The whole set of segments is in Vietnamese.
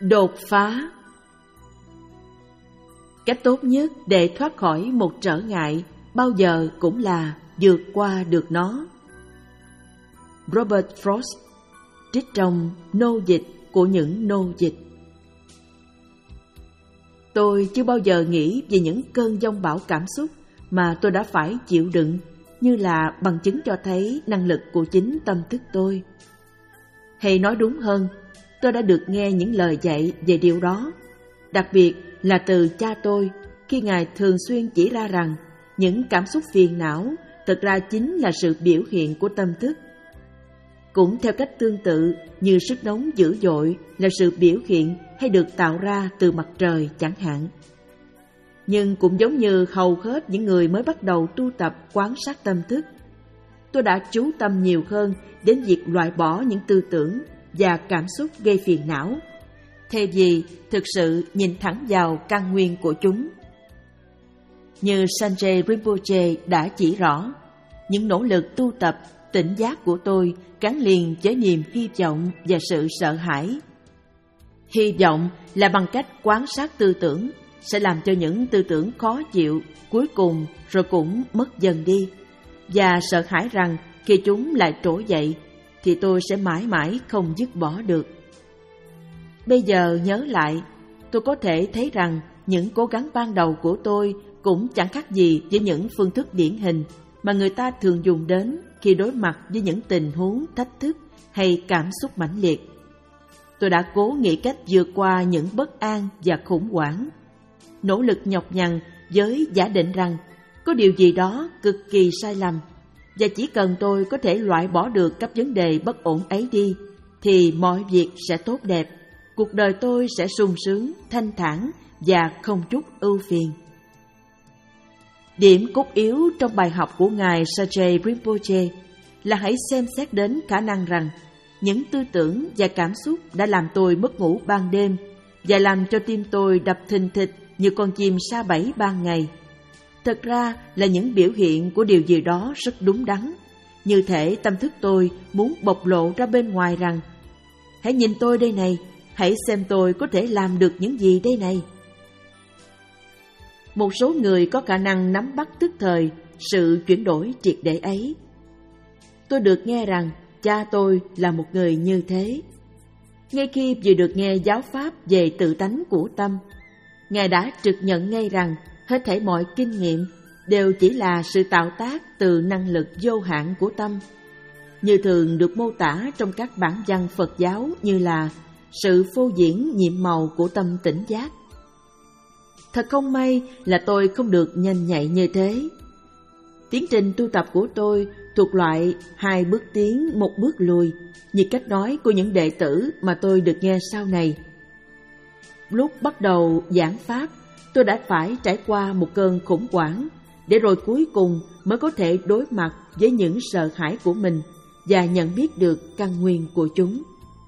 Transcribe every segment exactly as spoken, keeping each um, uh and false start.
Đột phá. Cách tốt nhất để thoát khỏi một trở ngại bao giờ cũng là vượt qua được nó. Robert Frost, trích trong Nô dịch của những nô dịch. Tôi chưa bao giờ nghĩ về những cơn giông bão cảm xúc mà tôi đã phải chịu đựng như là bằng chứng cho thấy năng lực của chính tâm thức tôi. Hay nói đúng hơn, tôi đã được nghe những lời dạy về điều đó, đặc biệt là từ cha tôi khi Ngài thường xuyên chỉ ra rằng những cảm xúc phiền não thực ra chính là sự biểu hiện của tâm thức. Cũng theo cách tương tự như sức nóng dữ dội là sự biểu hiện hay được tạo ra từ mặt trời chẳng hạn. Nhưng cũng giống như hầu hết những người mới bắt đầu tu tập quan sát tâm thức, tôi đã chú tâm nhiều hơn đến việc loại bỏ những tư tưởng và cảm xúc gây phiền não, thay vì thực sự nhìn thẳng vào căn nguyên của chúng. Như Sanjay Rinpoche đã chỉ rõ, những nỗ lực tu tập tỉnh giác của tôi gắn liền với niềm hy vọng và sự sợ hãi. Hy vọng là bằng cách quan sát tư tưởng sẽ làm cho những tư tưởng khó chịu cuối cùng rồi cũng mất dần đi, và sợ hãi rằng khi chúng lại trỗi dậy thì tôi sẽ mãi mãi không dứt bỏ được. Bây giờ nhớ lại, tôi có thể thấy rằng những cố gắng ban đầu của tôi cũng chẳng khác gì với những phương thức điển hình mà người ta thường dùng đến khi đối mặt với những tình huống thách thức hay cảm xúc mãnh liệt. Tôi đã cố nghĩ cách vượt qua những bất an và khủng hoảng, nỗ lực nhọc nhằn với giả định rằng có điều gì đó cực kỳ sai lầm, và chỉ cần tôi có thể loại bỏ được các vấn đề bất ổn ấy đi thì mọi việc sẽ tốt đẹp, cuộc đời tôi sẽ sung sướng, thanh thản và không chút ưu phiền. Điểm cốt yếu trong bài học của Ngài Sanjay Rinpoche là hãy xem xét đến khả năng rằng những tư tưởng và cảm xúc đã làm tôi mất ngủ ban đêm và làm cho tim tôi đập thình thịch như con chim sa bẫy ban ngày. Thật ra là những biểu hiện của điều gì đó rất đúng đắn, như thể tâm thức tôi muốn bộc lộ ra bên ngoài rằng: hãy nhìn tôi đây này, hãy xem tôi có thể làm được những gì đây này. Một số người có khả năng nắm bắt tức thời sự chuyển đổi triệt để ấy. Tôi được nghe rằng cha tôi là một người như thế. Ngay khi vừa được nghe giáo pháp về tự tánh của tâm, Ngài đã trực nhận ngay rằng hết thảy mọi kinh nghiệm đều chỉ là sự tạo tác từ năng lực vô hạn của tâm, như thường được mô tả trong các bản văn Phật giáo như là sự phô diễn nhiệm màu của tâm tỉnh giác. Thật không may là tôi không được nhanh nhạy như thế. Tiến trình tu tập của tôi thuộc loại hai bước tiến một bước lùi, như cách nói của những đệ tử mà tôi được nghe sau này. Lúc bắt đầu giảng pháp, tôi đã phải trải qua một cơn khủng hoảng, để rồi cuối cùng mới có thể đối mặt với những sợ hãi của mình và nhận biết được căn nguyên của chúng.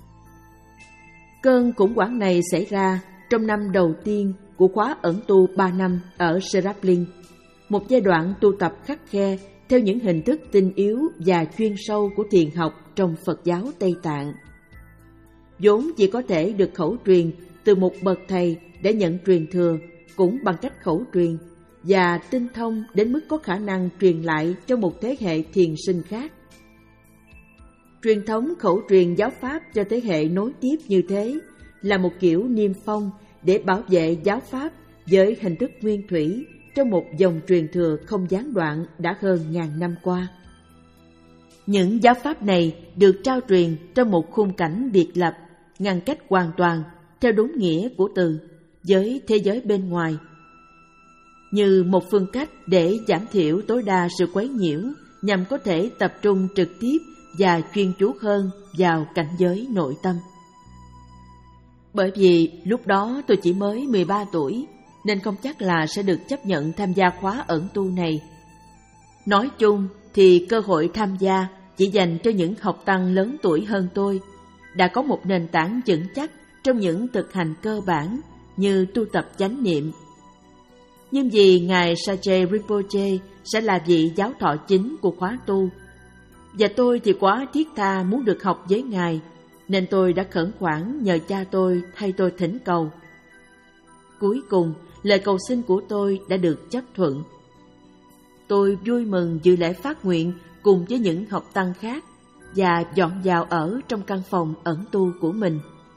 Cơn khủng hoảng này xảy ra trong năm đầu tiên của khóa ẩn tu ba năm ở Seraplin, một giai đoạn tu tập khắt khe theo những hình thức tinh yếu và chuyên sâu của thiền học trong Phật giáo Tây Tạng. Vốn chỉ có thể được khẩu truyền từ một bậc thầy để nhận truyền thừa cũng bằng cách khẩu truyền, và tinh thông đến mức có khả năng truyền lại cho một thế hệ thiền sinh khác. Truyền thống khẩu truyền giáo pháp cho thế hệ nối tiếp như thế là một kiểu niêm phong để bảo vệ giáo pháp với hình thức nguyên thủy trong một dòng truyền thừa không gián đoạn đã hơn ngàn năm qua. Những giáo pháp này được trao truyền trong một khung cảnh biệt lập, ngăn cách hoàn toàn theo đúng nghĩa của từ với thế giới bên ngoài, như một phương cách để giảm thiểu tối đa sự quấy nhiễu nhằm có thể tập trung trực tiếp và chuyên chú hơn vào cảnh giới nội tâm. Bởi vì lúc đó tôi chỉ mới mười ba tuổi, nên không chắc là sẽ được chấp nhận tham gia khóa ẩn tu này. Nói chung thì cơ hội tham gia chỉ dành cho những học tăng lớn tuổi hơn tôi, đã có một nền tảng vững chắc trong những thực hành cơ bản như tu tập chánh niệm. Nhưng vì Ngài Sanjay Rinpoche sẽ là vị giáo thọ chính của khóa tu, và tôi thì quá thiết tha muốn được học với Ngài, nên tôi đã khẩn khoản nhờ cha tôi thay tôi thỉnh cầu. Cuối cùng, lời cầu xin của tôi đã được chấp thuận. Tôi vui mừng dự lễ phát nguyện cùng với những học tăng khác và dọn vào ở trong căn phòng ẩn tu của mình.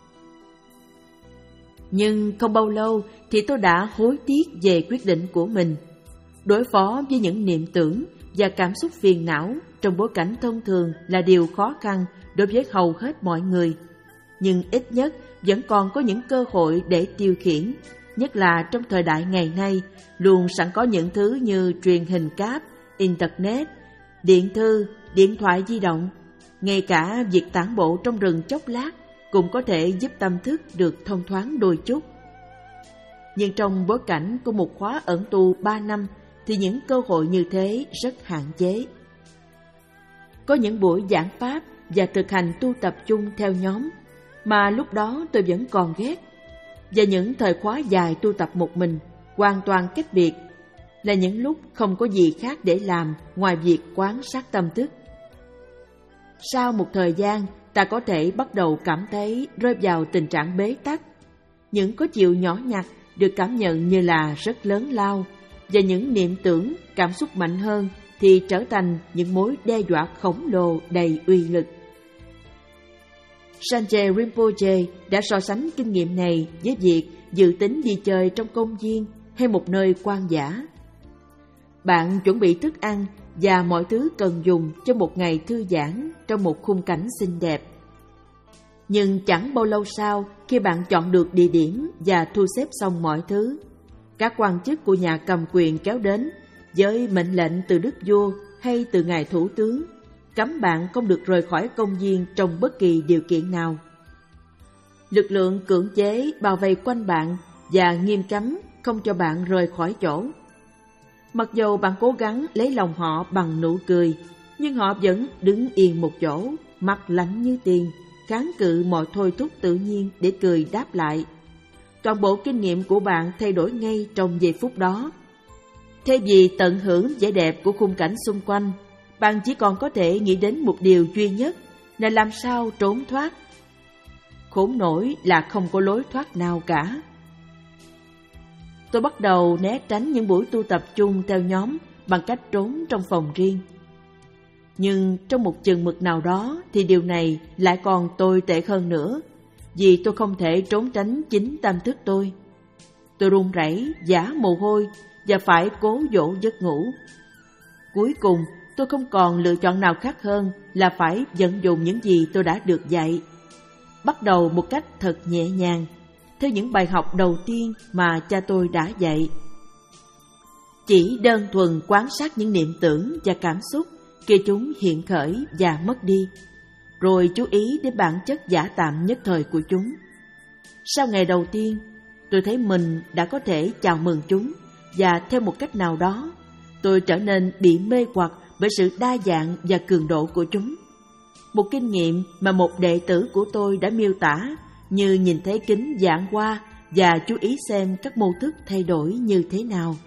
Nhưng không bao lâu thì tôi đã hối tiếc về quyết định của mình. Đối phó với những niệm tưởng và cảm xúc phiền não trong bối cảnh thông thường là điều khó khăn đối với hầu hết mọi người. Nhưng ít nhất vẫn còn có những cơ hội để tiêu khiển, nhất là trong thời đại ngày nay, luôn sẵn có những thứ như truyền hình cáp, internet, điện thư, điện thoại di động. Ngay cả việc tản bộ trong rừng chốc lát cũng có thể giúp tâm thức được thông thoáng đôi chút. Nhưng trong bối cảnh của một khóa ẩn tu ba năm thì những cơ hội như thế rất hạn chế. Có những buổi giảng pháp và thực hành tu tập chung theo nhóm mà lúc đó tôi vẫn còn ghét. Và những thời khóa dài tu tập một mình, hoàn toàn cách biệt, là những lúc không có gì khác để làm ngoài việc quan sát tâm thức. Sau một thời gian, ta có thể bắt đầu cảm thấy rơi vào tình trạng bế tắc. Những có chiều nhỏ nhặt được cảm nhận như là rất lớn lao, và những niệm tưởng, cảm xúc mạnh hơn thì trở thành những mối đe dọa khổng lồ đầy uy lực. Sanche Rinpoche đã so sánh kinh nghiệm này với việc dự tính đi chơi trong công viên hay một nơi hoang dã. Bạn chuẩn bị thức ăn và mọi thứ cần dùng cho một ngày thư giãn trong một khung cảnh xinh đẹp. Nhưng chẳng bao lâu sau, khi bạn chọn được địa điểm và thu xếp xong mọi thứ, các quan chức của nhà cầm quyền kéo đến với mệnh lệnh từ đức vua hay từ ngài thủ tướng, cấm bạn không được rời khỏi công viên trong bất kỳ điều kiện nào. Lực lượng cưỡng chế bao vây quanh bạn và nghiêm cấm không cho bạn rời khỏi chỗ. Mặc dù bạn cố gắng lấy lòng họ bằng nụ cười, nhưng họ vẫn đứng yên một chỗ, mặt lạnh như tiền, kháng cự mọi thôi thúc tự nhiên để cười đáp lại. Toàn bộ kinh nghiệm của bạn thay đổi ngay trong giây phút đó. Thay vì tận hưởng vẻ đẹp của khung cảnh xung quanh, bạn chỉ còn có thể nghĩ đến một điều duy nhất là làm sao trốn thoát. Khốn nổi là không có lối thoát nào cả. Tôi bắt đầu né tránh những buổi tu tập chung theo nhóm bằng cách trốn trong phòng riêng. Nhưng trong một chừng mực nào đó thì điều này lại còn tồi tệ hơn nữa, vì tôi không thể trốn tránh chính tâm thức tôi. Tôi run rẩy, vã mồ hôi và phải cố dỗ giấc ngủ. Cuối cùng, tôi không còn lựa chọn nào khác hơn là phải vận dụng những gì tôi đã được dạy. Bắt đầu một cách thật nhẹ nhàng, theo những bài học đầu tiên mà cha tôi đã dạy. Chỉ đơn thuần quan sát những niệm tưởng và cảm xúc khi chúng hiện khởi và mất đi, rồi chú ý đến bản chất giả tạm nhất thời của chúng. Sau ngày đầu tiên, tôi thấy mình đã có thể chào mừng chúng, và theo một cách nào đó, tôi trở nên bị mê hoặc bởi sự đa dạng và cường độ của chúng. Một kinh nghiệm mà một đệ tử của tôi đã miêu tả như nhìn thấy kính dạng qua và chú ý xem các mô thức thay đổi như thế nào.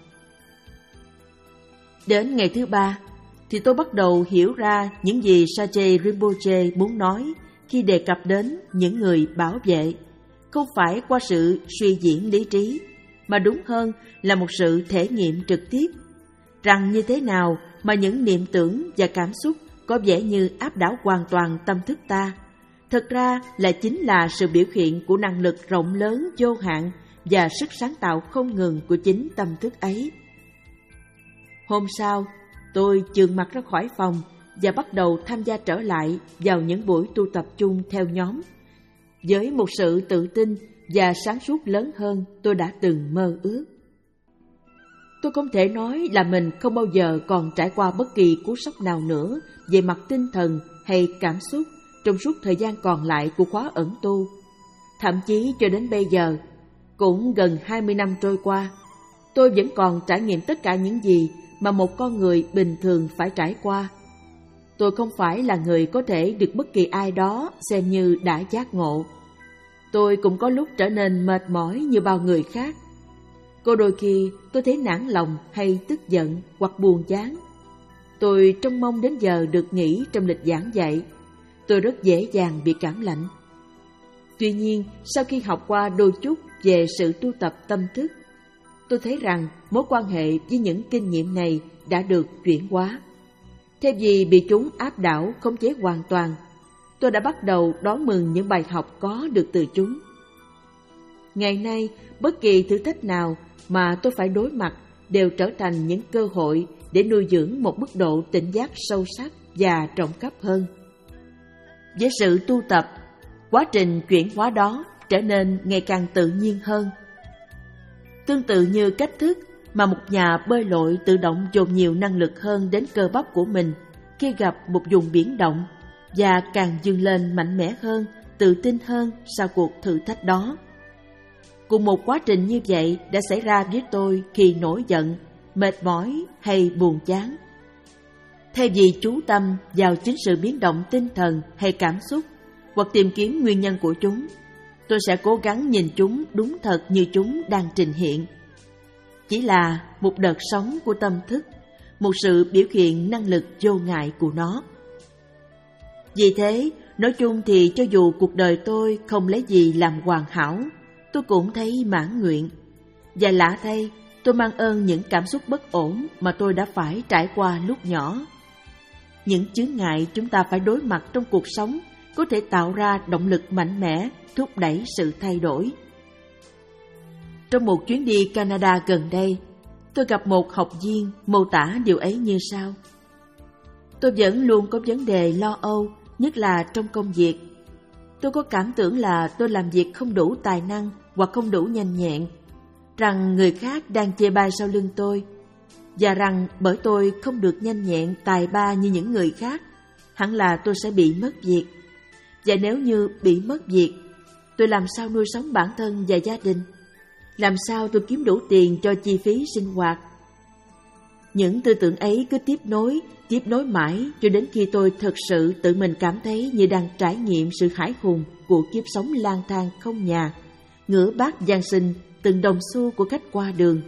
Đến ngày thứ ba, thì tôi bắt đầu hiểu ra những gì Sanche Rinpoche muốn nói khi đề cập đến những người bảo vệ, không phải qua sự suy diễn lý trí, mà đúng hơn là một sự thể nghiệm trực tiếp, rằng như thế nào mà những niệm tưởng và cảm xúc có vẻ như áp đảo hoàn toàn tâm thức ta, thực ra là chính là sự biểu hiện của năng lực rộng lớn vô hạn và sức sáng tạo không ngừng của chính tâm thức ấy. Hôm sau, tôi chườm mặt ra khỏi phòng và bắt đầu tham gia trở lại vào những buổi tu tập chung theo nhóm, với một sự tự tin và sáng suốt lớn hơn tôi đã từng mơ ước. Tôi không thể nói là mình không bao giờ còn trải qua bất kỳ cú sốc nào nữa về mặt tinh thần hay cảm xúc trong suốt thời gian còn lại của khóa ẩn tu. Thậm chí cho đến bây giờ, cũng gần hai mươi năm trôi qua, tôi vẫn còn trải nghiệm tất cả những gì mà một con người bình thường phải trải qua. Tôi không phải là người có thể được bất kỳ ai đó xem như đã giác ngộ. Tôi cũng có lúc trở nên mệt mỏi như bao người khác. Có đôi khi tôi thấy nản lòng hay tức giận hoặc buồn chán. Tôi trông mong đến giờ được nghỉ trong lịch giảng dạy. Tôi rất dễ dàng bị cảm lạnh. Tuy nhiên, sau khi học qua đôi chút về sự tu tập tâm thức, tôi thấy rằng mối quan hệ với những kinh nghiệm này đã được chuyển hóa. Thay vì bị chúng áp đảo, khống chế hoàn toàn, tôi đã bắt đầu đón mừng những bài học có được từ chúng. Ngày nay, bất kỳ thử thách nào mà tôi phải đối mặt đều trở thành những cơ hội để nuôi dưỡng một mức độ tỉnh giác sâu sắc và rộng khắp hơn. Với sự tu tập, quá trình chuyển hóa đó trở nên ngày càng tự nhiên hơn. Tương tự như cách thức mà một nhà bơi lội tự động dồn nhiều năng lực hơn đến cơ bắp của mình khi gặp một vùng biển động và càng vươn lên mạnh mẽ hơn, tự tin hơn sau cuộc thử thách đó. Cùng một quá trình như vậy đã xảy ra với tôi khi nổi giận, mệt mỏi hay buồn chán. Thay vì chú tâm vào chính sự biến động tinh thần hay cảm xúc hoặc tìm kiếm nguyên nhân của chúng, tôi sẽ cố gắng nhìn chúng đúng thật như chúng đang trình hiện. Chỉ là một đợt sóng của tâm thức, một sự biểu hiện năng lực vô ngại của nó. Vì thế, nói chung thì cho dù cuộc đời tôi không lấy gì làm hoàn hảo, tôi cũng thấy mãn nguyện. Và lạ thay, tôi mang ơn những cảm xúc bất ổn mà tôi đã phải trải qua lúc nhỏ. Những chướng ngại chúng ta phải đối mặt trong cuộc sống có thể tạo ra động lực mạnh mẽ, thúc đẩy sự thay đổi. Trong một chuyến đi Canada gần đây, tôi gặp một học viên mô tả điều ấy như sau. Tôi vẫn luôn có vấn đề lo âu, nhất là trong công việc. Tôi có cảm tưởng là tôi làm việc không đủ tài năng hoặc không đủ nhanh nhẹn, rằng người khác đang chê bai sau lưng tôi, và rằng bởi tôi không được nhanh nhẹn, tài ba như những người khác, hẳn là tôi sẽ bị mất việc. Và nếu như bị mất việc, tôi làm sao nuôi sống bản thân và gia đình? Làm sao tôi kiếm đủ tiền cho chi phí sinh hoạt? Những tư tưởng ấy cứ tiếp nối, tiếp nối mãi cho đến khi tôi thực sự tự mình cảm thấy như đang trải nghiệm sự hãi hùng của kiếp sống lang thang không nhà, ngửa bát gian sinh từng đồng xu của khách qua đường.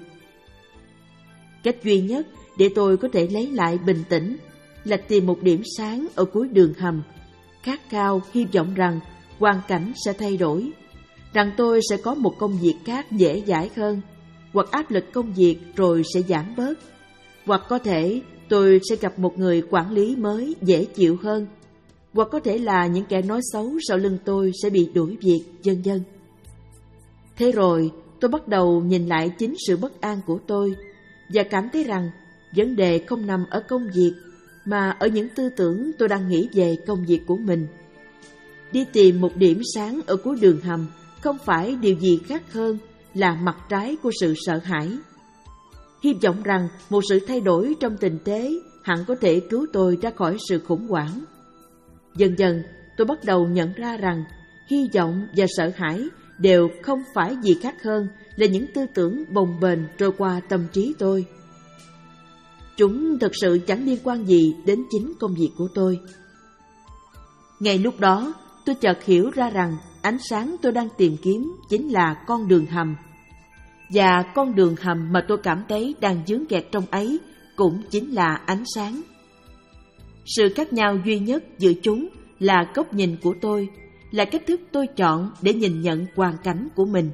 Cách duy nhất để tôi có thể lấy lại bình tĩnh là tìm một điểm sáng ở cuối đường hầm, khát khao hy vọng rằng hoàn cảnh sẽ thay đổi, rằng tôi sẽ có một công việc khác dễ dãi hơn, hoặc áp lực công việc rồi sẽ giảm bớt, hoặc có thể tôi sẽ gặp một người quản lý mới dễ chịu hơn, hoặc có thể là những kẻ nói xấu sau lưng tôi sẽ bị đuổi việc, vân vân. Thế rồi tôi bắt đầu nhìn lại chính sự bất an của tôi và cảm thấy rằng vấn đề không nằm ở công việc mà ở những tư tưởng tôi đang nghĩ về công việc của mình. Đi tìm một điểm sáng ở cuối đường hầm không phải điều gì khác hơn là mặt trái của sự sợ hãi. Hy vọng rằng một sự thay đổi trong tình thế hẳn có thể cứu tôi ra khỏi sự khủng hoảng. Dần dần tôi bắt đầu nhận ra rằng hy vọng và sợ hãi đều không phải gì khác hơn là những tư tưởng bồng bềnh trôi qua tâm trí tôi. Chúng thực sự chẳng liên quan gì đến chính công việc của tôi. Ngay lúc đó, tôi chợt hiểu ra rằng ánh sáng tôi đang tìm kiếm chính là con đường hầm. Và con đường hầm mà tôi cảm thấy đang vướng kẹt trong ấy cũng chính là ánh sáng. Sự khác nhau duy nhất giữa chúng là góc nhìn của tôi, là cách thức tôi chọn để nhìn nhận hoàn cảnh của mình.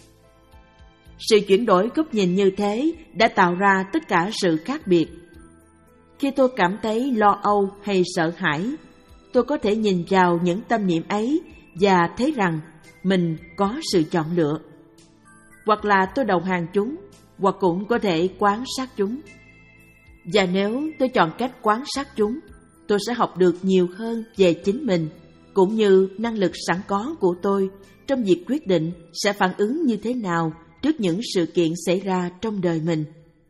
Sự chuyển đổi góc nhìn như thế đã tạo ra tất cả sự khác biệt. Khi tôi cảm thấy lo âu hay sợ hãi, tôi có thể nhìn vào những tâm niệm ấy và thấy rằng mình có sự chọn lựa. Hoặc là tôi đầu hàng chúng, hoặc cũng có thể quan sát chúng. Và nếu tôi chọn cách quan sát chúng, tôi sẽ học được nhiều hơn về chính mình, cũng như năng lực sẵn có của tôi trong việc quyết định sẽ phản ứng như thế nào trước những sự kiện xảy ra trong đời mình.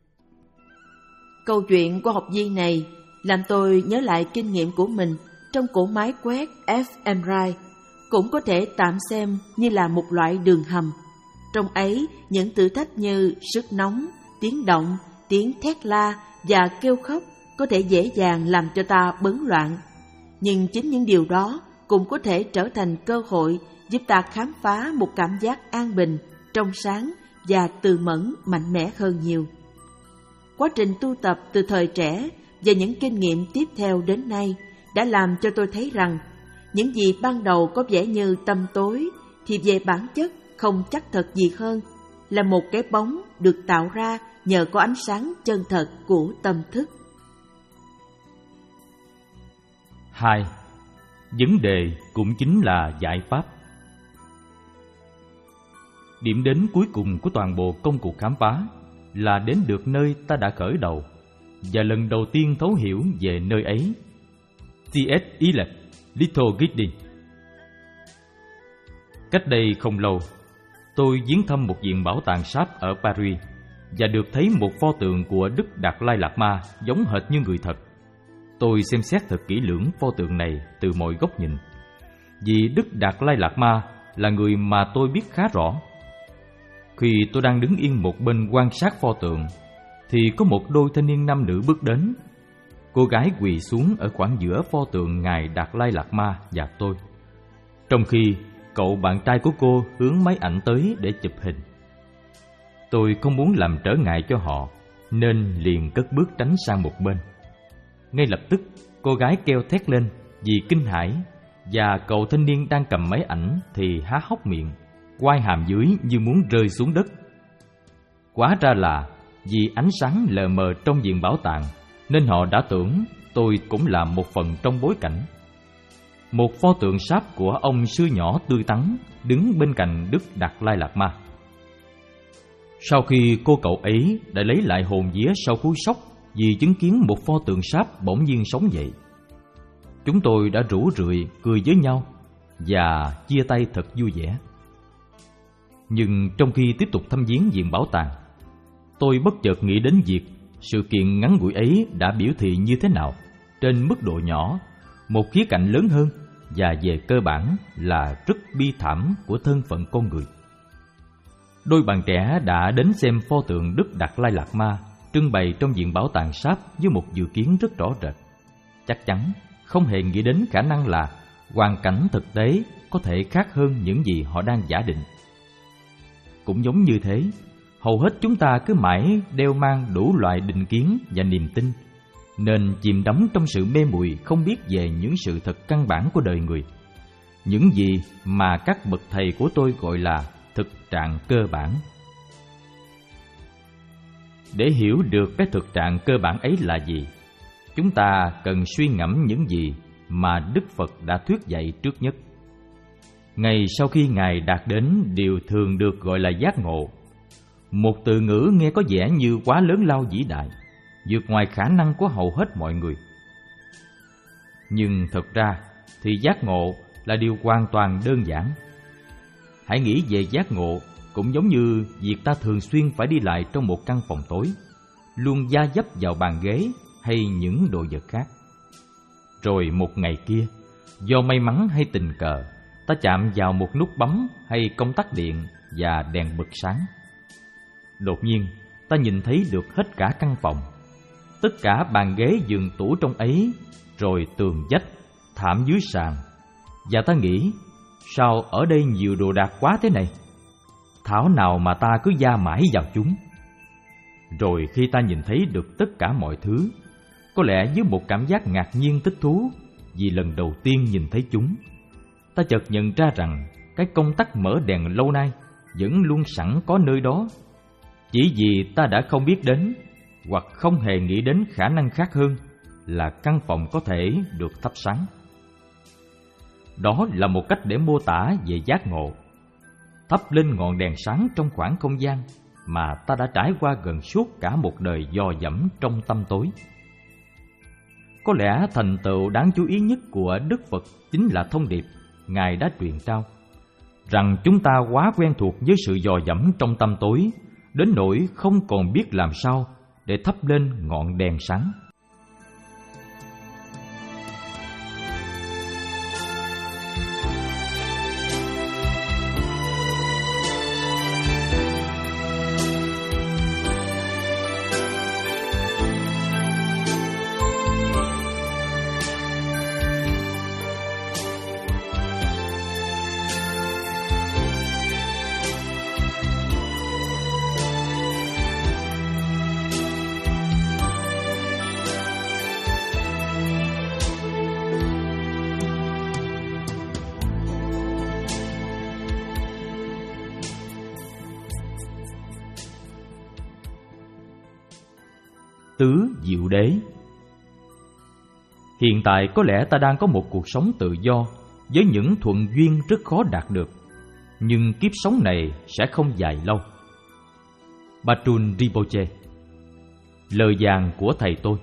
Câu chuyện của học viên này làm tôi nhớ lại kinh nghiệm của mình trong cỗ máy quét ép em rờ i, cũng có thể tạm xem như là một loại đường hầm. Trong ấy, những thử thách như sức nóng, tiếng động, tiếng thét la và kêu khóc có thể dễ dàng làm cho ta bấn loạn. Nhưng chính những điều đó cũng có thể trở thành cơ hội giúp ta khám phá một cảm giác an bình, trong sáng và từ mẫn mạnh mẽ hơn nhiều. Quá trình tu tập từ thời trẻ và những kinh nghiệm tiếp theo đến nay đã làm cho tôi thấy rằng những gì ban đầu có vẻ như tăm tối thì về bản chất không chắc thật gì hơn là một cái bóng được tạo ra nhờ có ánh sáng chân thật của tâm thức. Hai, vấn đề cũng chính là giải pháp. Điểm đến cuối cùng của toàn bộ công cuộc khám phá là đến được nơi ta đã khởi đầu, và lần đầu tiên thấu hiểu về nơi ấy. T S Eliot, Little Gidding. Cách đây không lâu, tôi viếng thăm một viện bảo tàng sáp ở Paris và được thấy một pho tượng của Đức Đạt Lai Lạt Ma giống hệt như người thật. Tôi xem xét thật kỹ lưỡng pho tượng này từ mọi góc nhìn, vì Đức Đạt Lai Lạt Ma là người mà tôi biết khá rõ. Khi tôi đang đứng yên một bên quan sát pho tượng, thì có một đôi thanh niên nam nữ bước đến. Cô gái quỳ xuống ở khoảng giữa pho tượng Ngài Đạt Lai Lạt Ma và tôi, trong khi cậu bạn trai của cô hướng máy ảnh tới để chụp hình. Tôi không muốn làm trở ngại cho họ, nên liền cất bước tránh sang một bên. Ngay lập tức, cô gái kêu thét lên vì kinh hãi, và cậu thanh niên đang cầm máy ảnh thì há hốc miệng, quai hàm dưới như muốn rơi xuống đất. Hóa ra là vì ánh sáng lờ mờ trong viện bảo tàng, nên họ đã tưởng tôi cũng là một phần trong bối cảnh. Một pho tượng sáp của ông sư nhỏ tươi tắn đứng bên cạnh Đức Đạt Lai Lạt Ma. Sau khi cô cậu ấy đã lấy lại hồn vía sau cú sốc vì chứng kiến một pho tượng sáp bỗng nhiên sống dậy, chúng tôi đã rủ rượi cười với nhau và chia tay thật vui vẻ. Nhưng trong khi tiếp tục thăm viếng viện bảo tàng, tôi bất chợt nghĩ đến việc sự kiện ngắn ngủi ấy đã biểu thị như thế nào trên mức độ nhỏ, một khía cạnh lớn hơn và về cơ bản là rất bi thảm của thân phận con người. Đôi bạn trẻ đã đến xem pho tượng Đức Đạt Lai Lạt Ma trưng bày trong viện bảo tàng sáp với một dự kiến rất rõ rệt. Chắc chắn không hề nghĩ đến khả năng là hoàn cảnh thực tế có thể khác hơn những gì họ đang giả định. Cũng giống như thế, hầu hết chúng ta cứ mãi đeo mang đủ loại định kiến và niềm tin, nên chìm đắm trong sự mê muội không biết về những sự thật căn bản của đời người, những gì mà các bậc thầy của tôi gọi là thực trạng cơ bản. Để hiểu được cái thực trạng cơ bản ấy là gì, chúng ta cần suy ngẫm những gì mà Đức Phật đã thuyết dạy trước nhất. Ngày sau khi Ngài đạt đến điều thường được gọi là giác ngộ, một từ ngữ nghe có vẻ như quá lớn lao vĩ đại, vượt ngoài khả năng của hầu hết mọi người. Nhưng thật ra thì giác ngộ là điều hoàn toàn đơn giản. Hãy nghĩ về giác ngộ cũng giống như việc ta thường xuyên phải đi lại trong một căn phòng tối, luôn da dấp vào bàn ghế hay những đồ vật khác. Rồi một ngày kia, do may mắn hay tình cờ, ta chạm vào một nút bấm hay công tắc điện và đèn bật sáng. Đột nhiên, ta nhìn thấy được hết cả căn phòng, tất cả bàn ghế giường tủ trong ấy, rồi tường vách, thảm dưới sàn. Và ta nghĩ, sao ở đây nhiều đồ đạc quá thế này? Thảo nào mà ta cứ gia mãi vào chúng. Rồi khi ta nhìn thấy được tất cả mọi thứ, có lẽ với một cảm giác ngạc nhiên thích thú vì lần đầu tiên nhìn thấy chúng, ta chợt nhận ra rằng cái công tắc mở đèn lâu nay vẫn luôn sẵn có nơi đó, chỉ vì ta đã không biết đến hoặc không hề nghĩ đến khả năng khác hơn là căn phòng có thể được thắp sáng. Đó là một cách để mô tả về giác ngộ, thắp lên ngọn đèn sáng trong khoảng không gian mà ta đã trải qua gần suốt cả một đời dò dẫm trong tăm tối. Có lẽ thành tựu đáng chú ý nhất của Đức Phật chính là thông điệp Ngài đã truyền trao, rằng chúng ta quá quen thuộc với sự dò dẫm trong tăm tối, đến nỗi không còn biết làm sao để thắp lên ngọn đèn sáng. tứ diệu đế. Hiện tại có lẽ ta đang có một cuộc sống tự do với những thuận duyên rất khó đạt được, nhưng kiếp sống này sẽ không dài lâu. Bajun Rinpoche. Lời vàng của thầy tôi.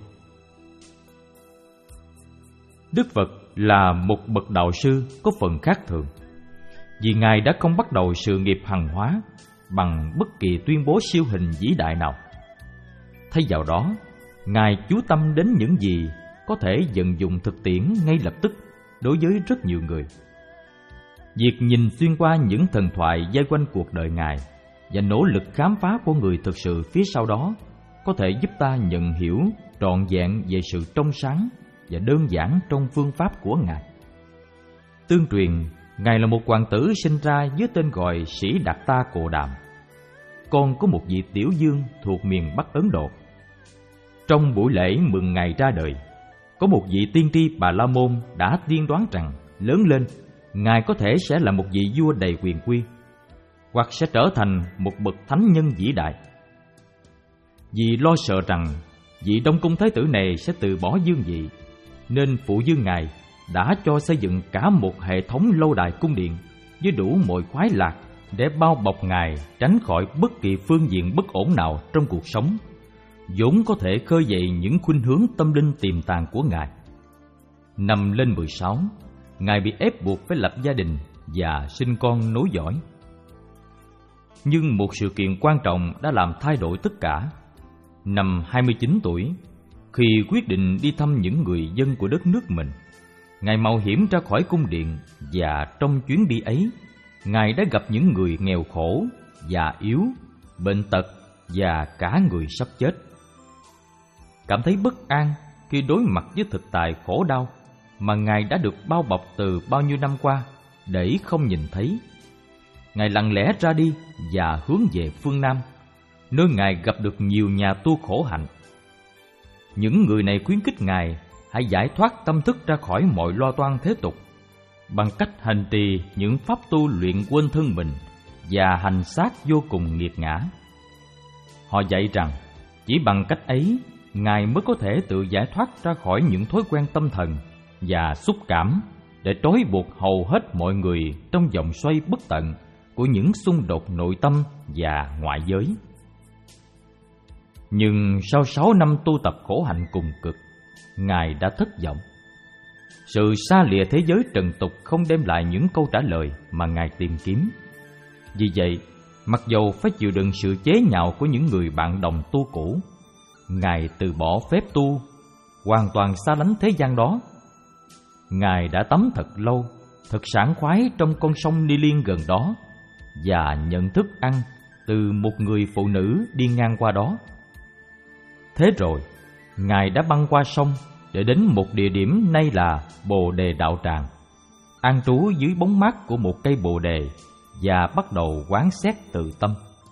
Đức Phật là một bậc đạo sư có phần khác thường, vì Ngài đã không bắt đầu sự nghiệp hằng hóa bằng bất kỳ tuyên bố siêu hình vĩ đại nào. Thay vào đó, Ngài chú tâm đến những gì có thể vận dụng thực tiễn ngay lập tức đối với rất nhiều người. Việc nhìn xuyên qua những thần thoại vây quanh cuộc đời Ngài và nỗ lực khám phá của người thực sự phía sau đó có thể giúp ta nhận hiểu trọn vẹn về sự trong sáng và đơn giản trong phương pháp của Ngài. Tương truyền, Ngài là một hoàng tử sinh ra dưới tên gọi Sĩ Đạt Ta Cồ Đàm, con của một vị tiểu vương thuộc miền Bắc Ấn Độ. Trong buổi lễ mừng Ngài ra đời, có một vị tiên tri Bà La Môn đã tiên đoán rằng lớn lên Ngài có thể sẽ là một vị vua đầy quyền quy, hoặc sẽ trở thành một bậc thánh nhân vĩ đại. Vì lo sợ rằng vị Đông Cung Thái tử này sẽ từ bỏ vương vị, nên phụ vương Ngài đã cho xây dựng cả một hệ thống lâu đài cung điện với đủ mọi khoái lạc để bao bọc Ngài tránh khỏi bất kỳ phương diện bất ổn nào trong cuộc sống, vốn có thể khơi dậy những khuynh hướng tâm linh tiềm tàng của Ngài. Năm lên mười sáu, Ngài bị ép buộc phải lập gia đình và sinh con nối dõi. Nhưng một sự kiện quan trọng đã làm thay đổi tất cả. Năm hai mươi chín tuổi, khi quyết định đi thăm những người dân của đất nước mình, Ngài mạo hiểm ra khỏi cung điện, và trong chuyến đi ấy, Ngài đã gặp những người nghèo khổ, già yếu, bệnh tật và cả người sắp chết. Cảm thấy bất an khi đối mặt với thực tại khổ đau mà Ngài đã được bao bọc từ bao nhiêu năm qua để không nhìn thấy, Ngài lặng lẽ ra đi và hướng về phương Nam, nơi Ngài gặp được nhiều nhà tu khổ hạnh. Những người này khuyến khích Ngài hãy giải thoát tâm thức ra khỏi mọi lo toan thế tục bằng cách hành trì những pháp tu luyện quên thân mình và hành xác vô cùng nghiệt ngã. Họ dạy rằng chỉ bằng cách ấy, Ngài mới có thể tự giải thoát ra khỏi những thói quen tâm thần và xúc cảm để trói buộc hầu hết mọi người trong vòng xoay bất tận của những xung đột nội tâm và ngoại giới. Nhưng sau sáu năm tu tập khổ hạnh cùng cực, Ngài đã thất vọng. Sự xa lìa thế giới trần tục không đem lại những câu trả lời mà Ngài tìm kiếm. Vì vậy, mặc dầu phải chịu đựng sự chế nhạo của những người bạn đồng tu cũ, Ngài từ bỏ phép tu, hoàn toàn xa lánh thế gian đó. Ngài đã tắm thật lâu, thật sảng khoái trong con sông Ni Liên gần đó, và nhận thức ăn từ một người phụ nữ đi ngang qua đó. Thế rồi, Ngài đã băng qua sông để đến một địa điểm nay là Bồ Đề Đạo Tràng, an trú dưới bóng mát của một cây bồ đề và bắt đầu quán xét tự tâm.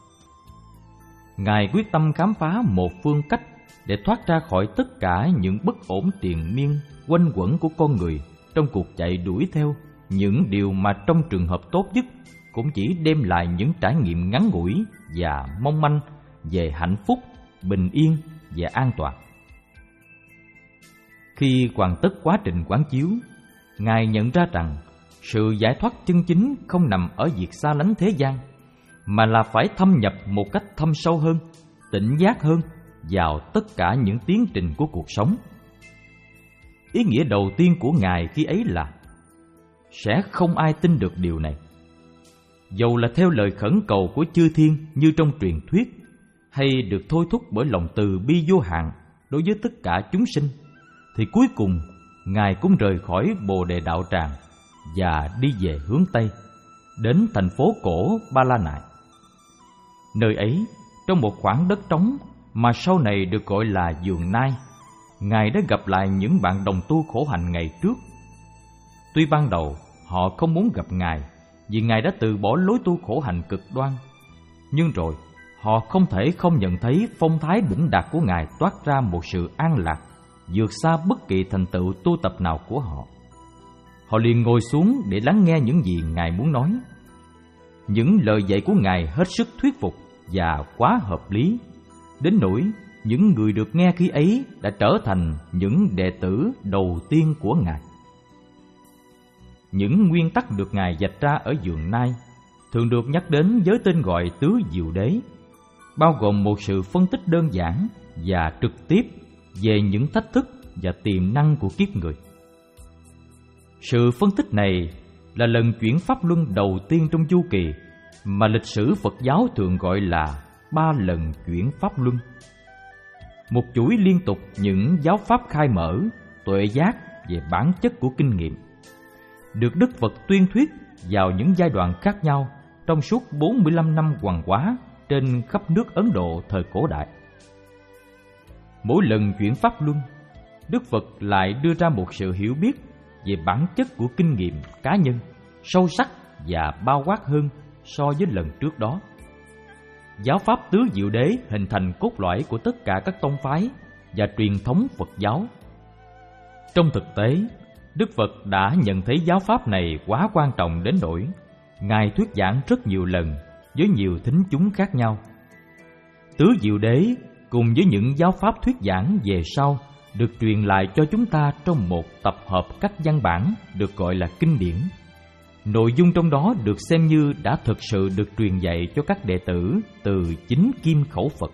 Ngài quyết tâm khám phá một phương cách để thoát ra khỏi tất cả những bất ổn triền miên quanh quẩn của con người trong cuộc chạy đuổi theo những điều mà trong trường hợp tốt nhất cũng chỉ đem lại những trải nghiệm ngắn ngủi và mong manh về hạnh phúc, bình yên và an toàn. Khi hoàn tất quá trình quán chiếu, Ngài nhận ra rằng sự giải thoát chân chính không nằm ở việc xa lánh thế gian, mà là phải thâm nhập một cách thâm sâu hơn, tỉnh giác hơn vào tất cả những tiến trình của cuộc sống. Ý nghĩa đầu tiên của Ngài khi ấy là sẽ không ai tin được điều này. Dầu là theo lời khẩn cầu của chư thiên như trong truyền thuyết, hay được thôi thúc bởi lòng từ bi vô hạn đối với tất cả chúng sinh, thì cuối cùng Ngài cũng rời khỏi Bồ Đề Đạo Tràng và đi về hướng Tây, đến thành phố cổ Ba La Nại. Nơi ấy, trong một khoảng đất trống mà sau này được gọi là vườn Nai, Ngài đã gặp lại những bạn đồng tu khổ hạnh ngày trước. Tuy ban đầu họ không muốn gặp Ngài vì Ngài đã từ bỏ lối tu khổ hạnh cực đoan, nhưng rồi họ không thể không nhận thấy phong thái đỉnh đạt của Ngài toát ra một sự an lạc vượt xa bất kỳ thành tựu tu tập nào của họ. Họ liền ngồi xuống để lắng nghe những gì Ngài muốn nói. Những lời dạy của Ngài hết sức thuyết phục và quá hợp lý, đến nỗi những người được nghe khi ấy đã trở thành những đệ tử đầu tiên của Ngài. Những nguyên tắc được Ngài vạch ra ở vườn Nai thường được nhắc đến với tên gọi tứ diệu đế, bao gồm một sự phân tích đơn giản và trực tiếp về những thách thức và tiềm năng của kiếp người. Sự phân tích này là lần chuyển pháp luân đầu tiên trong chu kỳ mà lịch sử Phật giáo thường gọi là ba lần chuyển pháp luân. Một chuỗi liên tục những giáo pháp khai mở, tuệ giác về bản chất của kinh nghiệm, được Đức Phật tuyên thuyết vào những giai đoạn khác nhau trong suốt bốn mươi lăm năm hoằng hóa trên khắp nước Ấn Độ thời cổ đại. Mỗi lần chuyển pháp luân, Đức Phật lại đưa ra một sự hiểu biết về bản chất của kinh nghiệm cá nhân, sâu sắc và bao quát hơn so với lần trước đó. Giáo pháp tứ diệu đế hình thành cốt lõi của tất cả các tông phái và truyền thống Phật giáo. Trong thực tế, Đức Phật đã nhận thấy giáo pháp này quá quan trọng đến nỗi Ngài thuyết giảng rất nhiều lần với nhiều thính chúng khác nhau. Tứ diệu đế cùng với những giáo pháp thuyết giảng về sau được truyền lại cho chúng ta trong một tập hợp các văn bản được gọi là kinh điển. Nội dung trong đó được xem như đã thực sự được truyền dạy cho các đệ tử từ chính kim khẩu Phật.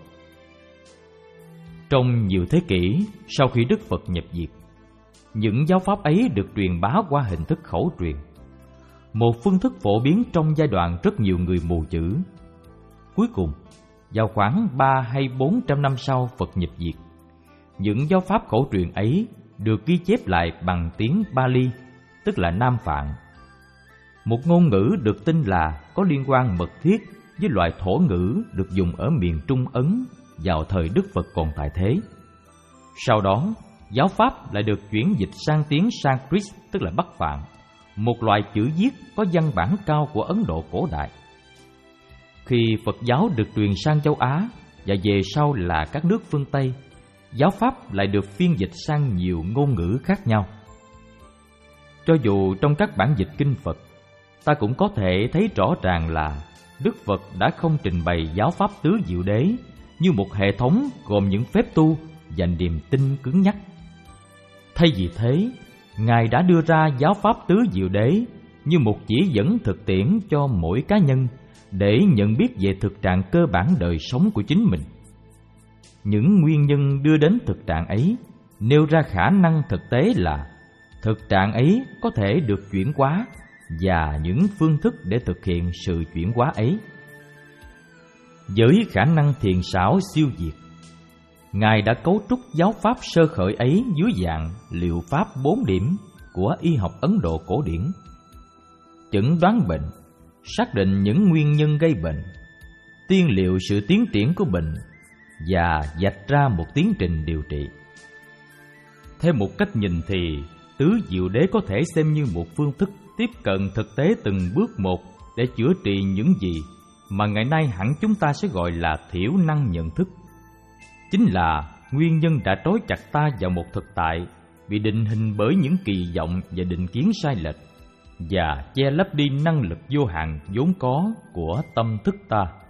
Trong nhiều thế kỷ sau khi Đức Phật nhập diệt, những giáo pháp ấy được truyền bá qua hình thức khẩu truyền, một phương thức phổ biến trong giai đoạn rất nhiều người mù chữ. Cuối cùng, vào khoảng ba hay bốn trăm năm sau Phật nhập diệt, những giáo pháp khẩu truyền ấy được ghi chép lại bằng tiếng Pali, tức là Nam Phạn, một ngôn ngữ được tin là có liên quan mật thiết với loại thổ ngữ được dùng ở miền Trung Ấn vào thời Đức Phật còn tại thế. Sau đó, giáo pháp lại được chuyển dịch sang tiếng Sanskrit, tức là Bắc Phạn, một loại chữ viết có văn bản cao của Ấn Độ cổ đại. Khi Phật giáo được truyền sang châu Á và về sau là các nước phương Tây, giáo pháp lại được phiên dịch sang nhiều ngôn ngữ khác nhau. Cho dù trong các bản dịch kinh Phật, ta cũng có thể thấy rõ ràng là Đức Phật đã không trình bày giáo pháp tứ diệu đế như một hệ thống gồm những phép tu và niềm tin cứng nhắc. Thay vì thế, Ngài đã đưa ra giáo pháp tứ diệu đế như một chỉ dẫn thực tiễn cho mỗi cá nhân để nhận biết về thực trạng cơ bản đời sống của chính mình. Những nguyên nhân đưa đến thực trạng ấy nêu ra khả năng thực tế là thực trạng ấy có thể được chuyển hóa và những phương thức để thực hiện sự chuyển hóa ấy. Với khả năng thiền xảo siêu việt, Ngài đã cấu trúc giáo pháp sơ khởi ấy dưới dạng liệu pháp bốn điểm của y học Ấn Độ cổ điển: chẩn đoán bệnh, xác định những nguyên nhân gây bệnh, tiên liệu sự tiến triển của bệnh và vạch ra một tiến trình điều trị. Theo một cách nhìn thì tứ diệu đế có thể xem như một phương thức tiếp cận thực tế từng bước một để chữa trị những gì mà ngày nay hẳn chúng ta sẽ gọi là thiểu năng nhận thức. Chính là nguyên nhân đã trói chặt ta vào một thực tại bị định hình bởi những kỳ vọng và định kiến sai lệch và che lấp đi năng lực vô hạn vốn có của tâm thức ta.